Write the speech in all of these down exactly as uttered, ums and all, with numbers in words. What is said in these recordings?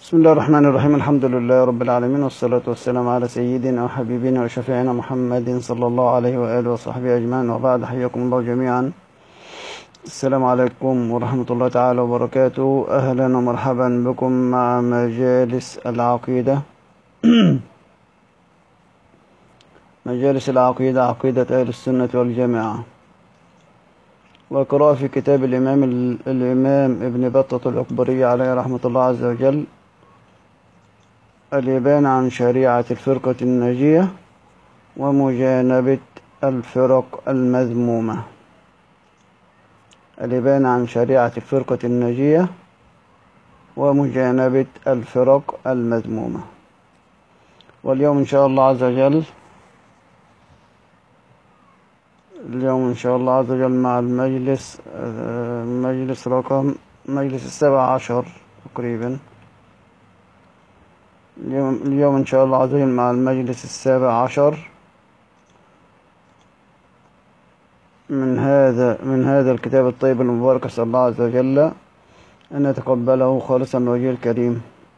بسم الله الرحمن الرحيم. الحمد لله رب العالمين، والصلاة والسلام على سيدنا وحبيبنا وشفيعنا محمد صلى الله عليه وآله وصحبه أجمعين، وبعد. حياكم الله جميعا. السلام عليكم ورحمة الله تعالى وبركاته. أهلا ومرحبا بكم مع مجالس العقيدة مجالس العقيدة، عقيدة أهل السنة والجماعة، وقراءة في كتاب الإمام الإمام ابن بطة الأكبري عليه رحمة الله عز وجل، الإبانة عن شريعة الفرقة الناجية ومجانبة الفرق المذمومة. الإبانة عن شريعة الفرقة الناجية ومجانبة الفرق المذمومة. واليوم إن شاء الله عز وجل اليوم إن شاء الله عز وجل مع المجلس مجلس رقم مجلس السابع عشر تقريبا. اليوم, اليوم إن شاء الله عز وجل مع المجلس السابع عشر من هذا من هذا الكتاب الطيب المبارك. أسأل الله عز وجل أن يتقبله خالصا من وجهه الكريم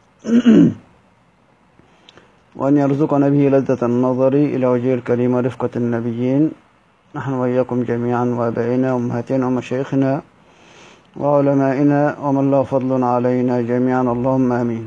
وأن يرزقنا به لذة النظر إلى وجهه الكريم ورفقة النبيين، نحن وإياكم جميعا، وآبائنا وأمهاتنا ومشايخنا وعلمائنا ومن له فضل علينا جميعا، اللهم آمين.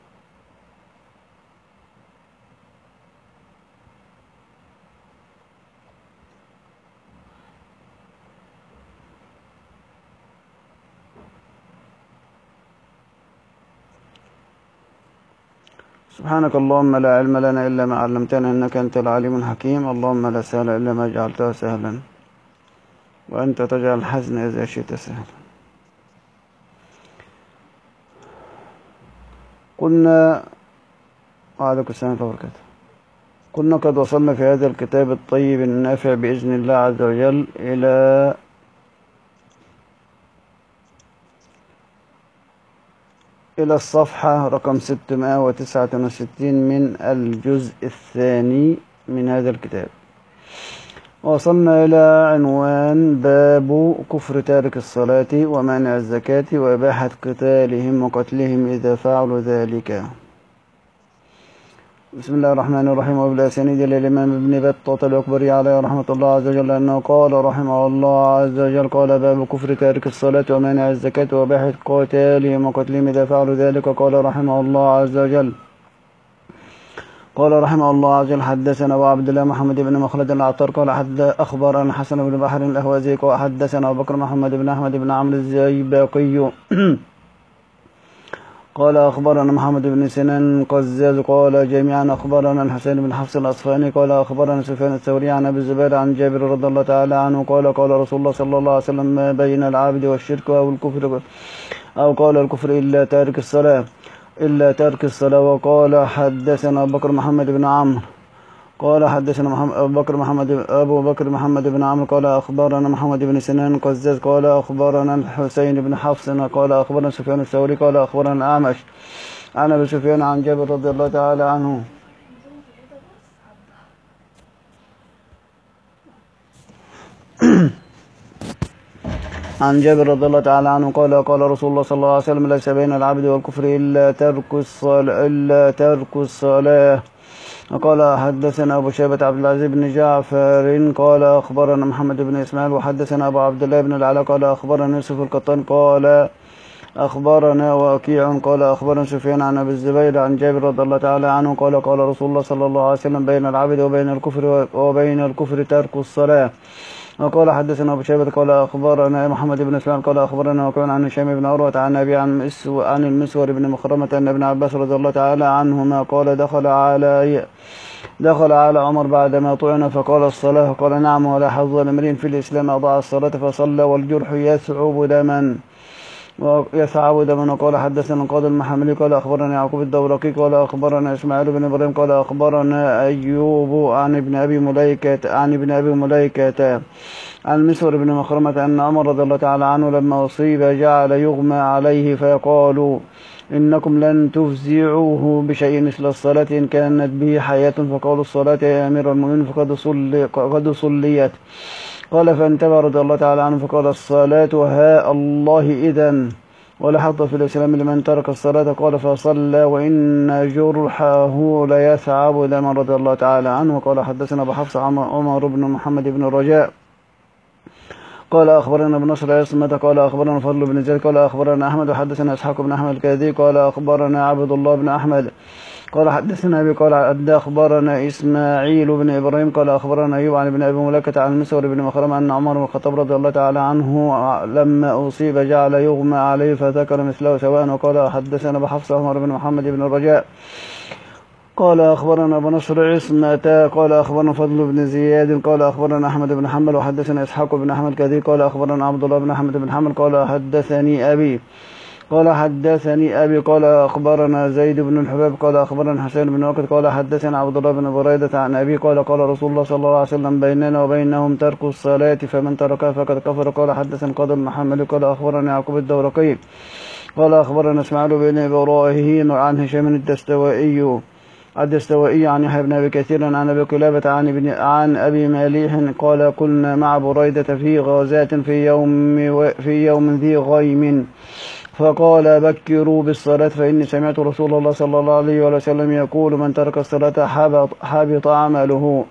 سبحانك اللهم لا علم لنا إلا ما علمتنا إنك أنت العليم الحكيم. اللهم لا سهل إلا ما جعلته سهلا، وأنت تجعل الحزن إذا شئت سهلا. قلنا وعليكم السلام ورحمة الله وبركاته. قلنا قد وصلنا في هذا الكتاب الطيب النافع بإذن الله عز وجل إلى إلى الصفحة رقم ستمائة وتسعة وستين من الجزء الثاني من هذا الكتاب. وصلنا إلى عنوان باب كفر تارك الصلاة ومانع الزكاة وإباحة قتالهم وقتلهم إذا فعلوا ذلك. بسم الله الرحمن الرحيم. وبالأسانيد للإمام ابن بطة الأكبري عليه رحمة الله عز وجل أنه قال رحمه الله عز وجل: قال باب كفر تارك الصلاة ومانع الزكاة وإباحة قتالهم وقتلهم إذا فعلوا ذلك. قال رحمه الله عز وجل قال رحمه الله عز وجل حدثنا أبو عبد الله محمد بن مخلد العطار قال أخبرنا حسن بن بحر الأهوازي قال حدثنا أبو بكر محمد بن أحمد بن عمرو الزيباقي قال أخبرنا محمد بن سنان قزاز قال جميعا أخبرنا الحسين بن حفص الأصفهاني قال أخبرنا سفيان الثوري عن أبي الزبير عن جابر رضي الله تعالى عنه قال قال رسول الله صلى الله عليه وسلم: ما بين العبد والشرك أو الكفر أو قال الكفر إلا تارك الصلاة إلا تارك الصلاة. وقال حدثنا أبو بكر محمد بن عمرو قال حدثنا محمد أبو بكر محمد أبو بكر محمد بن عمرو قال أخبرنا محمد بن سنان قزاز قال أخبرنا الحسين بن حفص قال أخبرنا سفيان الثوري قال أخبرنا الأعمش عن أبي سفيان عن جابر رضي الله تعالى عنه عن جابر رضي الله تعالى عنه قال قال رسول الله صلى الله عليه وسلم: ليس بين العبد والكفر إلا ترك الصلاة إلا ترك الصلاة. وقال حدثنا أبو شيبة عبد العزيز بن جعفر قال أخبرنا محمد بن إسماعيل وحدثنا أبو عبد الله بن العلاء قال أخبرنا يوسف القطان قال أخبرنا وكيع قال أخبرنا سفيان عن أبي الزبير عن جابر رضي الله تعالى عنه قال قال رسول الله صلى الله عليه وسلم: بين العبد وبين الكفر وبين الكفر ترك الصلاة. وقال حدثنا أبو شيبة قال أخبرنا محمد بن إسماعيل قال أخبرنا وكان عن هشام بن عروة عن أبي عن عن المسور بن مخرمة أن ابن عباس رضي الله تعالى عنهما قال: دخل على دخل على عمر بعدما طعن فقال: الصلاة؟ قال: نعم. ولا حظ لامرئ في الإسلام أضاع الصلاة فصلى والجرح يثعب دما ويثعب دما. وقال حدثنا القاضي المحملي قال أخبرنا يعقوب الدورقي قال أخبرنا إسماعيل بن إبراهيم قال أخبرنا أيوب عن ابن أبي مليكة عن ابن أبي مليكة عن مسور بن مخرمة أن عمر رضي الله تعالى عنه لما أصيب جعل يغمى عليه فيقال: إنكم لن تفزعوه بشيء مثل الصلاة إن كانت به حياة. فقالوا: الصلاة يا أمير المؤمنين فقد صلي قد صليت. قال فانتبه رضي الله تعالى عنه فقال: الصلاة ها الله إذن ولا حظ في الإسلام لمن ترك الصلاة قال فصلى وإن جرحه ليثعب إلى من رضي الله تعالى عنه. قال حدثنا أبو حفص عمر بن محمد بن الرجاء قال أخبرنا ابن نصر عصمة قال أخبرنا فضل بن زيد قال أخبرنا أحمد وحدثنا إسحاق بن أحمد الكاذي قال أخبرنا عبد الله بن أحمد قال حدثنا أبي قال أخبرنا إسماعيل بن إبراهيم قال أخبرنا أيوب عن ابن أبي ملكة عن مسور بن مخرمة أن عمر بن الخطاب رضي الله تعالى عنه لما أصيب جعل يغمى عليه فذكر مثله سواء. وقال حدثنا بحفص عمر بن محمد بن الرجاء قال أخبرنا أبو نصر عصمة قال أخبرنا فضل بن زياد قال أخبرنا أحمد بن حنبل وحدثنا إسحاق بن أحمد الكاذي قال أخبرنا عبد الله بن أحمد بن حنبل قال حدثني أبي قال حدثني أبي قال أخبرنا زيد بن الحباب قال أخبرنا حسين بن وقت قال حدثنا عبد الله بن بريدة عن أبي قال قال رسول الله صلى الله عليه وسلم بيننا وبينهم ترك الصلاة فمن تركها فقد كفر. قال حدثنا قاضي محمد قال أخبرنا يعقوب الدورقي قال أخبرنا إسماعيل بن إبراهيم عن هشام الدستوائي الدستوائي عن يحيى بن أبي كثير عن أبي قلابة عن ابن عن أبي مالح قال كنا مع بريدة في غازاة في يوم في يوم ذي غيم فقال بكروا بالصلاة فإني سمعت رسول الله صلى الله عليه وسلم يقول من ترك الصلاة حبط عمله.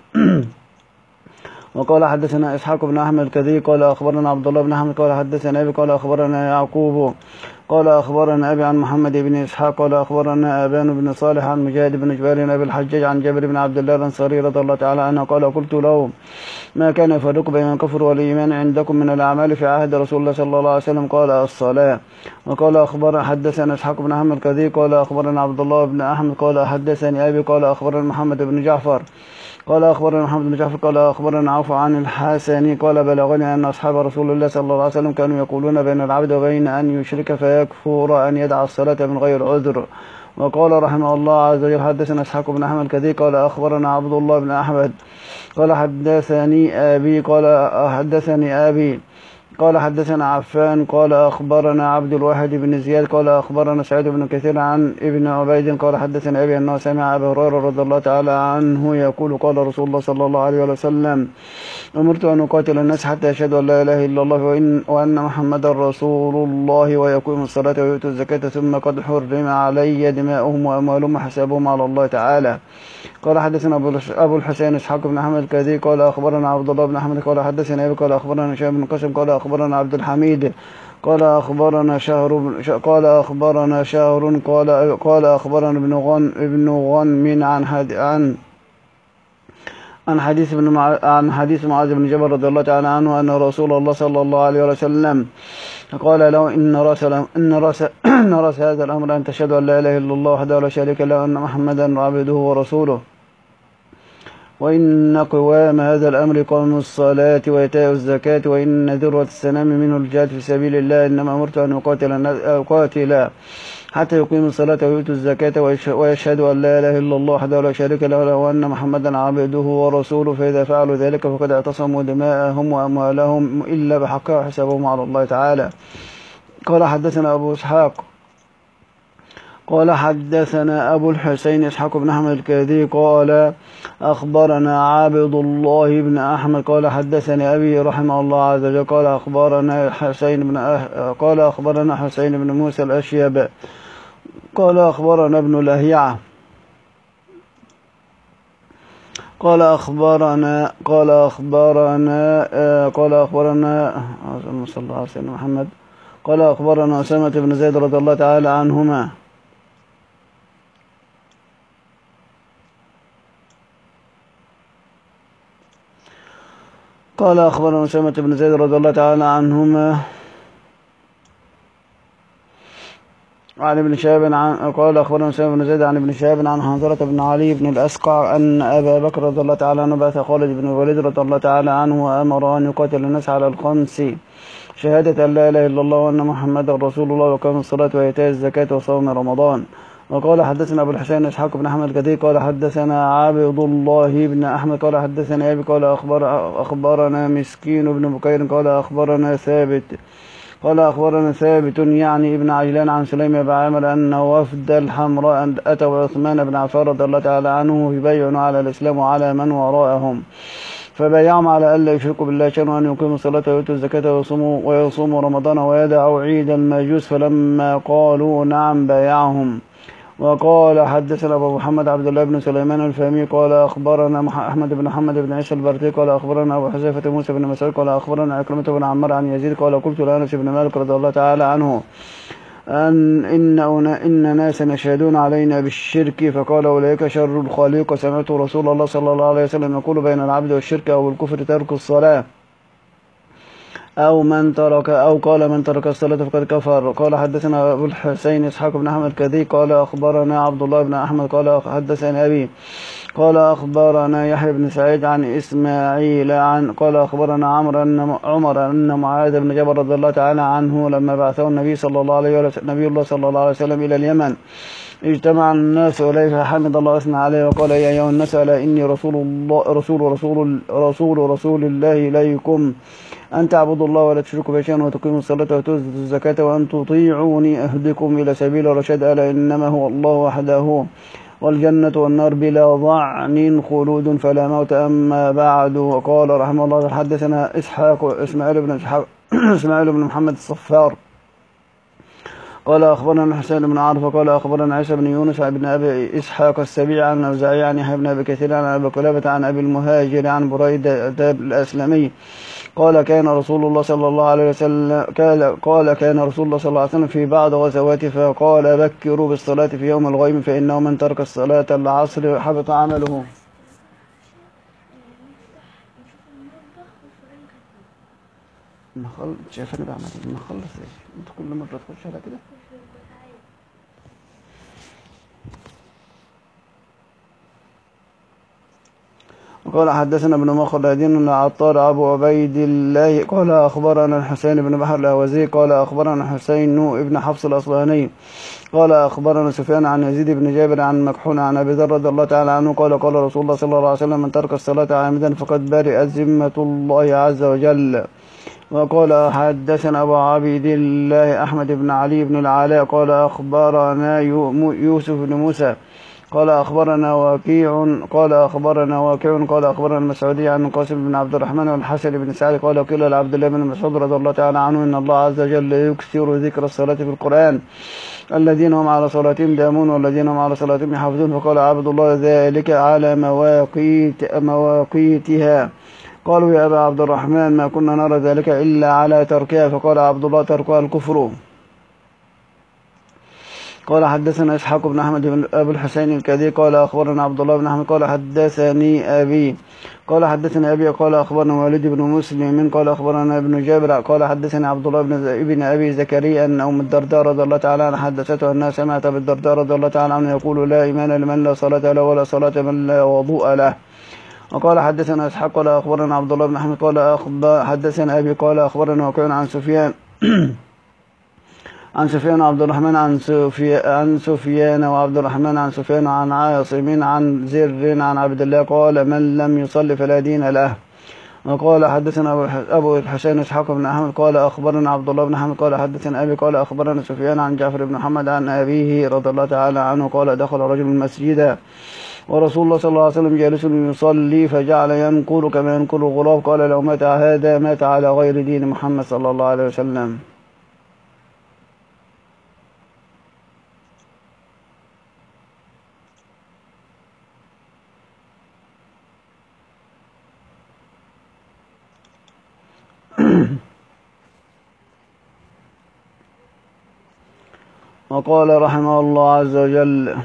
وقال حدثنا إسحاق بن أحمد الكذي قال أخبرنا عبد الله بن أحمد قال حدثنا أبي قال أخبرنا يعقوب قال أخبرنا أبي عن محمد بن إسحاق قال أخبرنا أبان بن صالح عن مجاهد بن جبير أبي الحجاج عن جابر بن عبد الله الأنصاري رضي الله تعالى عنه قال قلت له ما كان يفرق بين الكفر والإيمان عندكم من الأعمال في عهد رسول الله صلى الله عليه وسلم قال الصلاة. وقال أخبرنا حدثنا إسحاق بن أحمد الكذي قال أخبرنا عبد الله بن أحمد قال حدثني أبي قال أخبرنا محمد بن جعفر قال أخبرنا محمد بن جعفر قال أخبرنا عوف عن الحسني قال بلغني أن أصحاب رسول الله صلى الله عليه وسلم كانوا يقولون بين العبد وبين أن يشرك فيكفر أن يدع الصلاة من غير عذر. وقال رحمه الله عز وجل حدثنا إسحاق بن أحمد الكذي قال أخبرنا عبد الله بن أحمد قال حدثني أبي قال حدثني أبي قال حدثنا عفان قال أخبرنا عبد الواحد بن زياد قال أخبرنا سعيد بن كثير عن ابن عبيد قال حدثنا أبي أنه سمع أبي هريرة رضي الله تعالى عنه يقول قال رسول الله صلى الله عليه وسلم أمرت أن أقاتل الناس حتى يشهدوا أن لا إله إلا الله وإن وأن محمدا رسول الله ويقيموا الصلاة ويؤتوا الزكاة ثم قد حرم علي دماؤهم وأموالهم وحسابهم على الله تعالى. قال حدثنا أبو الحسين إسحاق بن أحمد الكاذي قال أخبرنا عبد الله بن أحمد قال حدثنا أبي قال أخبرنا هشام بن قاسم قال أخبرنا عبد الحميد قال أخبرنا شهر قال أخبرنا شهر قال قال أخبرنا ابن غن ابن غنم عن عن عن حديث ابن مع... عن حديث معاذ بن جبل رضي الله تعالى عنه أن رسول الله صلى الله عليه وسلم قال له إن رأس إن رأس إن رأس هذا الأمر أن تشهد أن لا إله إلا الله وحده لا شريك له وأن محمدا عبده ورسوله وإن قوام هذا الأمر قام الصلاة وإيتاء الزكاة وإن ذروة السنام منه الجهاد في سبيل الله إنما أمرت أن أقاتل أقاتل حتى يقيموا الصلاة ويؤتوا الزكاة ويشهدوا أن لا إله إلا الله وحده لا شريك له وأن محمدا عبده ورسوله فإذا فعلوا ذلك فقد اعتصموا دماءهم وأموالهم إلا بحقها وحسابهم على الله تعالى. قال حدثنا أبو إسحاق قال حدثنا أبو الحسين إسحاق بن أحمد الكاذي قال أخبرنا عبد الله بن أحمد قال حدثني أبي رحمه الله عز وجل قال أخبرنا حسين بن أه... قال أخبرنا حسين بن موسى الأشيب قال أخبرنا ابن لهيعة قال أخبرنا قال أخبرنا آه قال أخبرنا صلى الله عليه وسلم محمد قال أخبرنا أسامة بن زيد رضي الله تعالى عنهما قال أخبرنا أسامة بن زيد رضي الله تعالى عنهما عن ابن شهاب عن قال أخبرنا أسامة بن زيد عن ابن شهاب عن حنظلة بن علي بن الأسقع أن أبا بكر رضي الله تعالى عنه بعث خالد بن الوليد رضي الله تعالى عنه وأمر أن يقاتل الناس على الخمس شهادة أن لا إله إلا الله وأن محمدا رسول الله وقام الصلاة وإيتاء الزكاة وصوم رمضان. وقال حدثنا أبو الحسين إسحاق بن أحمد الكدي قال حدثنا عبد الله بن أحمد قال حدثنا أبي قال أخبر أخبرنا مسكين بن بكير قال أخبرنا ثابت قال أخبرنا ثابت يعني ابن عجلان عن سليم بن عامر أن وفد الحمراء أتوا عثمان بن عفان رضي الله تعالى عنه يبايعون على الإسلام وعلى من وراءهم فبايعهم على ألا يشركوا بالله شيئا وأن يقيموا الصلاة ويؤتوا الزكاة ويصوموا, ويصوموا رمضان ويدعوا عيد المجوس، فلما قالوا نعم بايعهم. وقال حدثنا أبو محمد عبد الله بن سليمان الفهمي قال أخبرنا أحمد بن محمد بن عيسى البرتي قال أخبرنا أبو حذيفة موسى بن مسعود قال أخبرنا عكرمة بن عمار عن يزيد قال قلت لأنس بن مالك رضي الله تعالى عنه أن إن, إن ناسا يشهدون علينا بالشرك، فقال أولئك شر الخليق. سمعت رسول الله صلى الله عليه وسلم يقول بين العبد والشرك أو الكفر ترك الصلاة أو من ترك أو قال من ترك الصلاة فقد كفر. قال حدثنا أبو الحسين إسحاق بن أحمد كذي قال أخبرنا عبد الله بن أحمد قال حدثنا أبي قال أخبرنا يحيى بن سعيد عن إسماعيل عن قال أخبرنا عمرو أن عمر أن معاذ بن جبل رضي الله تعالى عنه لما بعثه النبي صلى الله عليه وسلم نبي الله صلى الله عليه وسلم إلى اليمن اجتمع الناس إليه فحمد الله وأثنى عليه وقال يا أيها الناس ألا إني رسول الله رسول رسول رسول رسول الله إليكم أن تعبدوا الله ولا تشركوا به شيئا وتقيموا الصلاة وتؤتوا الزكاة وأن تطيعوني أهدكم إلى سبيل الرشاد، ألا إنما هو الله وحده والجنة والنار بلا ضعن خلود فلا موت. أما بعد. وقال رحمه الله حدثنا إسحاق إسماعيل بن إسحاق إسماعيل بن محمد الصفار قال أخبرنا الحسين بن عارف قال أخبرنا عيسى بن يونس بن أبي إسحاق السبيع عن الأوزاعي عن يحيى بن أبي كثير عن أبي قلابة عن أبي المهاجر عن بريدة الأسلمي قال كان رسول الله صلى الله عليه وسلم قال كان رسول الله صلى الله عليه وسلم في بعض غزواته فقال بكروا بالصلاة في يوم الغيم فإنه من ترك الصلاة العصر حبط عمله. نخلص شايفني بعمل ايه؟ نخلص ايش؟ انت كل مرة تخش على كده؟ قال حدثنا ابن مخلدين العطار أبو عبيد الله قال أخبرنا الحسين بن بحر الأوزي قال أخبرنا حسين ابن حفص الأصبهاني قال أخبرنا سفيان عن يزيد بن جابر عن مكحول عن أبي ذر رضي الله تعالى عنه قال قال رسول الله صلى الله عليه وسلم من ترك الصلاة عامدا فقد برئت ذمة الله عز وجل. وقال حدثنا أبو عبيد الله أحمد بن علي بن العلاء قال أخبرنا يوسف بن موسى قال أخبرنا وكيع قال أخبرنا وكيع قال أخبرنا المسعودي عن قاسم بن عبد الرحمن والحسن بن سعد قال قيل لعبد الله بن مسعود رضي الله تعالى عنه إن الله عز وجل يكثر ذكر الصلاة في القرآن الذين هم على صلاتهم دائمون والذين هم على صلاتهم يحافظون. فقال عبد الله ذلك على مواقيت مواقيتها. قالوا يا أبا عبد الرحمن ما كنا نرى ذلك إلا على تركها. فقال عبد الله تركها الكفر. قال حدثنا إسحاق بن أحمد بن أبو الحسين الكدي قال أخبرنا عبد الله بن أحمد قال حدثني أبي قال حدثني أبي قال أخبرنا والد بن مسلم قال أخبرنا ابن جابر قال حدثني عبد الله بن ابن أبي زكريا أن أم الدرداء رضي الله تعالى عنها حدثته أنها سمعت أبي الدرداء رضي الله تعالى عنه يقول لا إيمان لمن لا صلاة له ولا صلاة من لا وضوء له. وقال حدثنا إسحاق قال أخبرنا عبد الله بن أحمد قال أخبر حدثنا أبي قال أخبرنا وكيع عن سفيان عن سفيان وعبد الرحمن عن سفيان عن سفيان وعبد الرحمن عن سفيان عن عاصم عن زر عن عبد الله قال من لم يصلي فلا دين له. وقال حدثنا أبو الحسين إسحاق بن أحمد قال أخبرنا عبد الله بن أحمد قال حدثنا أبي قال أخبرنا سفيان عن جعفر بن محمد عن أبيه رضي الله تعالى عنه قال دخل رجل المسجد ورسول الله صلى الله عليه وسلم جالس يصلي فجعل ينقل كما ينقل الغراب قال لو مات هذا مات على غير دين محمد صلى الله عليه وسلم. وقال رحمه الله عز وجل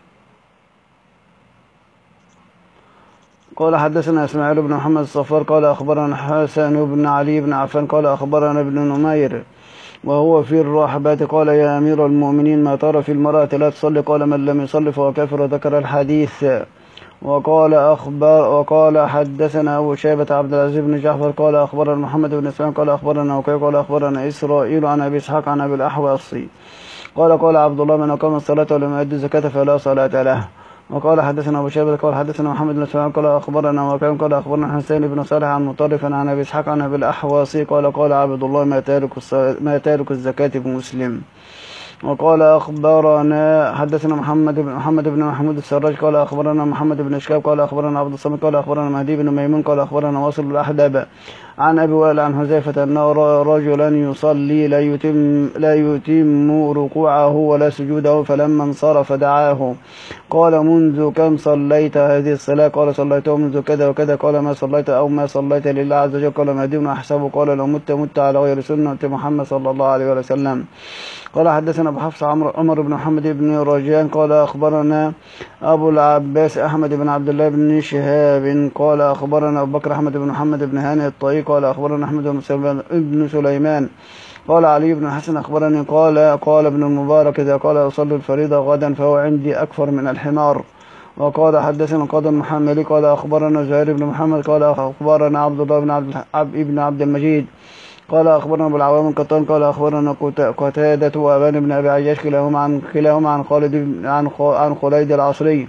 قال حدثنا إسماعيل بن محمد الصفار قال أخبرنا حسن بن علي بن عفان قال أخبرنا ابن نمير وهو في الراحبات قال يا أمير المؤمنين ما ترى في المرأة لا تصلي قال من لم يصلي فهو كافر. ذكر الحديث. وقال أخبر وقال حدثنا أبو شيبة عبد العزيز بن جعفر قال أخبرنا محمد بن إسماعيل قال أخبرنا وكيع قال أخبرنا إسرائيل عن أبي إسحاق عن أبي الأحوص قال قال عبد الله من أقام الصلاة ولم يؤدي الزكاة فلا صلاة له. وقال حدثنا أبو شيبة قال حدثنا محمد بن إسماعيل قال أخبرنا وكيع قال أخبرنا حسين بن صالح عن مطرف عن أبي إسحاق عن أبي الأحوص قال قال عبد الله ما تارك ما تارك الزكاة بمسلم. وقال أخبرنا حدثنا محمد بن محمد بن محمود السراج قال أخبرنا محمد بن إشكاب قال أخبرنا عبد الصمد قال أخبرنا مهدي بن ميمون قال أخبرنا واصل الأحدب عن أبي وائل عن حذيفة أنه رجلا يصلي لا يتم لا يتم ركوعه ولا سجوده فلما انصرف دعاه قال منذ كم صليت هذه الصلاة؟ قال صليته منذ كذا وكذا. قال ما صليت أو ما صليت لله عز وجل؟ قال مهدي بن أحسبه. قال لو مت مت على غير سنة محمد صلى الله عليه وسلم. قال حدثنا أبو حفص عمر بن محمد بن رجان قال أخبرنا أبو العباس أحمد بن عبد الله بن شهاب قال أخبرنا أبو بكر أحمد بن محمد بن هانئ الطائي قال أخبرنا أحمد بن سليمان قال علي بن حسن أخبرني قال قال ابن المبارك إذا قال أصلي الفريضة غدا فهو عندي أكثر من الحمار. وقال حدثنا القاضي المحملي قال أخبرنا زهير بن محمد قال أخبرنا عبد الله بن عبد ابن عبد المجيد قال أخبرنا أبو العوام القطان قال أخبرنا قتادة وأبان بن أبي عياش كلاهما عن كلاهما عن خالد عن عن خليد العصري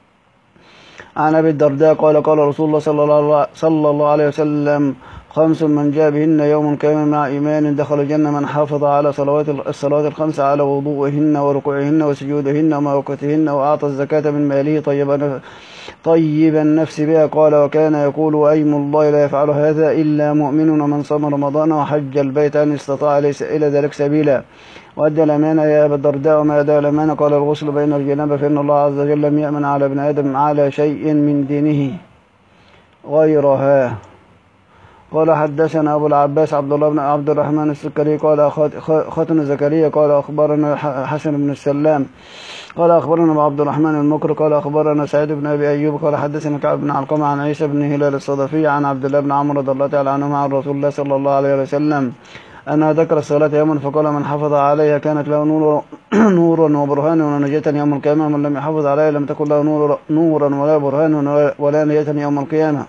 عن أبي الدرداء قال قال رسول الله صلى الله صلى الله عليه وسلم خمس من جاء بهن يوم كامل مع إيمان دخل الجنة من حافظ على صلوات الصلوات الخمس على وضوءهن وركوعهن وسجودهن وموقتهن وأعطى الزكاة من ماله طيبا طيب النفس بها. قال وكان يقول أيم الله لا يفعل هذا إلا مؤمن ومن صام رمضان وحج البيت أن استطاع إلى ذلك سبيلا وأدى الأمانة يا أبا الدرداء وما أدى الأمانة؟ قال الغسل بين الجنابة فإن الله عز وجل لم يأمن على ابن آدم على شيء من دينه غيرها. قال حدثنا أبو العباس عبد الله بن عبد الرحمن السكري قال ختن زكريا قال أخبرنا حسن بن السلام قال أخبرنا أبو عبد الرحمن المكر قال أخبرنا سعيد بن أبي أيوب قال حدثنا كعب بن علقمة عن عيسى بن هلال الصدفي عن عبد الله بن عمرو رضي الله تعالى عنهما عن رسول الله صلى الله عليه وسلم أنها ذكر الصلاة يوما فقال من حفظ عليها كانت له نور نورا وبرهانا ونجاة يوم القيامة من لم يحفظ عليها لم تكن له نور نورا ولا برهانا ولا نجاة يوم القيامة.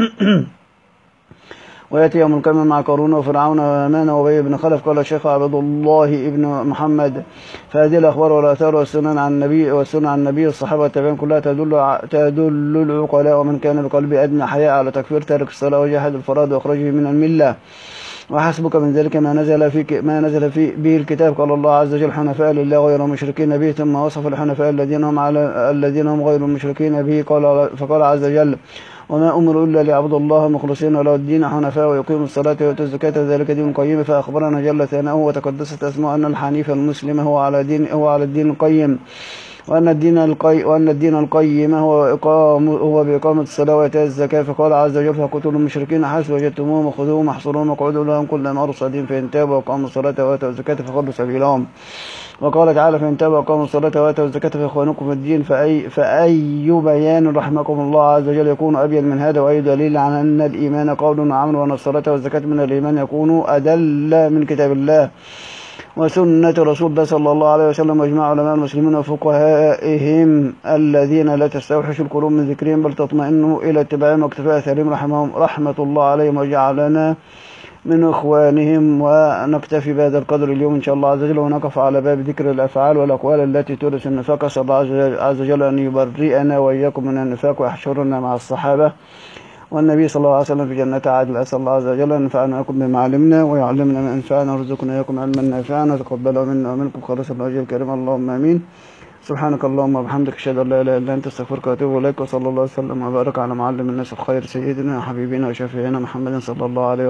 ويأتي يوم القيامة مع قارون وفرعون وهامان وأبي بن خلف. قال الشيخ عبد الله بن محمد فهذه الأخبار والآثار والسنن عن النبي والسنن عن النبي الصحابة والتابعين كلها تدل تدل العقلاء ومن كان بقلبه أدنى حياء على تكفير تارك الصلاة وجحد الفرائض وإخراجه من الملة. وحسبك من ذلك ما نزل في ما نزل في به الكتاب. قال الله عز وجل حنفاء لله غير مشركين به ثم وصف الحنفاء الذين هم على الذين هم غير المشركين به. قال فقال عز وجل وما أمروا إلا ليعبدوا الله مخلصين له الدين حنفاء ويقيموا الصلاة ويؤتوا الزكاة وذلك دين قيم. فأخبرنا جل ثناؤه وتقدست أسماء أن الحنيف المسلم هو على دين هو على الدين القيم وأن الدين القي وأن الدين القيم هو إقام هو بإقامة الصلاة وإيتاء الزكاة. فقال عز وجل فقتلوا المشركين حيث وجدتموهم وخذوهم واحصروهم واقعدوا لهم كل مرصد فإن تابوا وأقاموا الصلاة وآتوا الزكاة فخلوا سبيلهم. وقال تعالى فإن تابوا وأقاموا الصلاة وآتوا الزكاة فإخوانكم في الدين. فأي, فأي بيان رحمكم الله عز وجل يكون أبين من هذا؟ وأي دليل على أن الإيمان قول وعمل وأن الصلاة والزكاة من الإيمان يكون أدل من كتاب الله وسنة رسول الله صلى الله عليه وسلم وإجماع علماء المسلمين وفقهائهم الذين لا تستوحش القلوب من ذكرهم بل تطمئن إلى اتباعهم واكتفاء أثرهم رحمهم رحمة الله عليهم وجعلنا من إخوانهم. ونكتفي بهذا القدر اليوم إن شاء الله عز وجل ونقف على باب ذكر الأفعال والأقوال التي تورث النفاق. أسأل الله عز وجل أن يبرئنا وإياكم من النفاق ويحشرنا مع الصحابة والنبي صلى الله عليه وسلم في جنة عدن. أسأل الله عز وجل أن ينفعنا ويكم بما علمنا ويعلمنا ما ينفعنا ويرزقنا إياكم علما نافعا وتقبله منا ومنكم خالصا لوجهه الكريم اللهم آمين. سبحانك اللهم وبحمدك أشهد أن لا إله إلا أنت أستغفرك وأتوب إليك. وصلى الله وسلم وبارك على معلم الناس الخير سيدنا وحبيبنا وشفيعنا محمد صلى الله عليه وسلم.